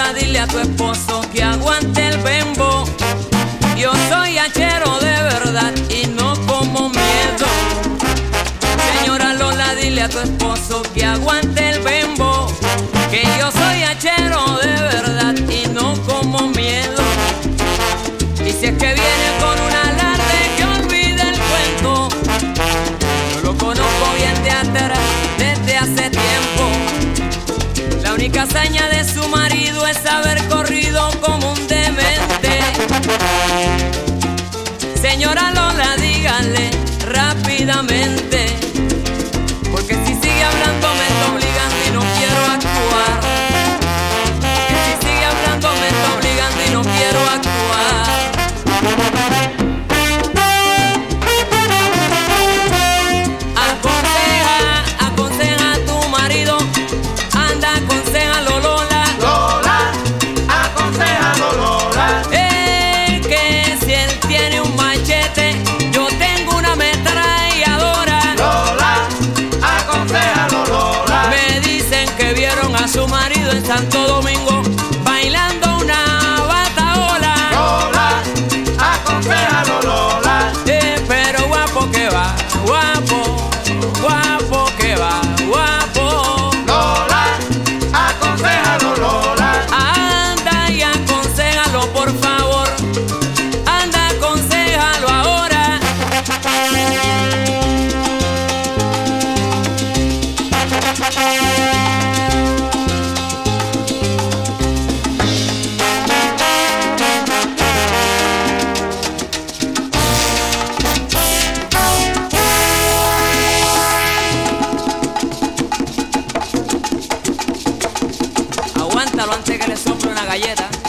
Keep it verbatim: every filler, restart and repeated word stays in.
Lola, dile a tu esposo que aguante el bembo. Yo soy hachero de verdad y no como miedo. Señora Lola, dile a tu esposo que aguante el bembo, que yo soy hachero de verdad y no como miedo. Y si es que viene con un alarde, que olvide el cuento. Yo lo conozco bien de atrás, desde hace tiempo. La única hazaña de su marido es haber corrido como un demente. Señora Lola, dígale rápidamente, porque si sigue hablando me está obligando y no quiero actuar. Que si sigue hablando me está obligando y no quiero actuar. Aconseja, aconseja a tu marido, anda, aconsejalo Lola. Lola, aconsejalo Lola. Eh, que si él tiene un machete, yo tengo una ametralladora. Lola, aconsejalo Lola. Me dicen que vieron a su marido en Santo Domingo bailando una bataola. Lola, aconsejalo Lola. Eh, pero guapo que va, guapo, guapo que va, guapo. Lola, aconsejalo Lola. Anda y aconsejalo por favor, anda, aconsejalo ahora. Aguántalo antes que le sople una galleta.